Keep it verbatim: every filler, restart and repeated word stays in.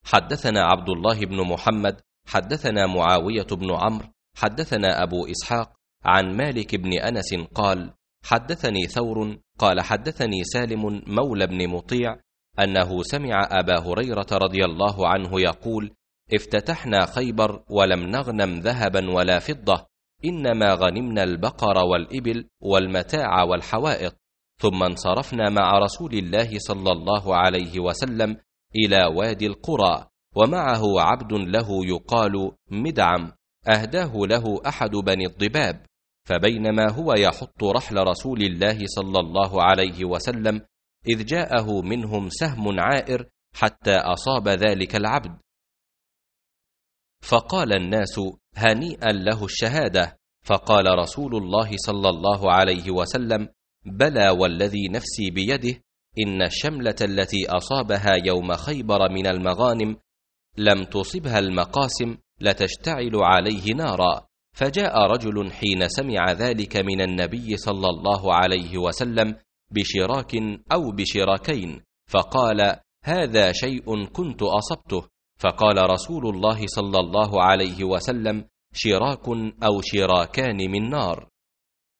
حدثنا عبد الله بن محمد حدثنا معاوية بن عمرو حدثنا أبو إسحاق عن مالك بن أنس قال: حدثني ثور قال: حدثني سالم مولى بن مطيع أنه سمع أبا هريرة رضي الله عنه يقول: افتتحنا خيبر ولم نغنم ذهبا ولا فضة، إنما غنمنا البقر والإبل والمتاع والحوائط، ثم انصرفنا مع رسول الله صلى الله عليه وسلم إلى وادي القرى، ومعه عبد له يقال مدعم، أهداه له أحد بني الضباب، فبينما هو يحط رحل رسول الله صلى الله عليه وسلم إذ جاءه منهم سهم عائر حتى أصاب ذلك العبد، فقال الناس: هنيئا له الشهادة. فقال رسول الله صلى الله عليه وسلم: بلى والذي نفسي بيده، إن الشملة التي أصابها يوم خيبر من المغانم لم تصبها المقاسم لتشتعل عليه نارا. فجاء رجل حين سمع ذلك من النبي صلى الله عليه وسلم بشراك أو بشراكين، فقال: هذا شيء كنت أصبته. فقال رسول الله صلى الله عليه وسلم: شراك أو شراكان من نار.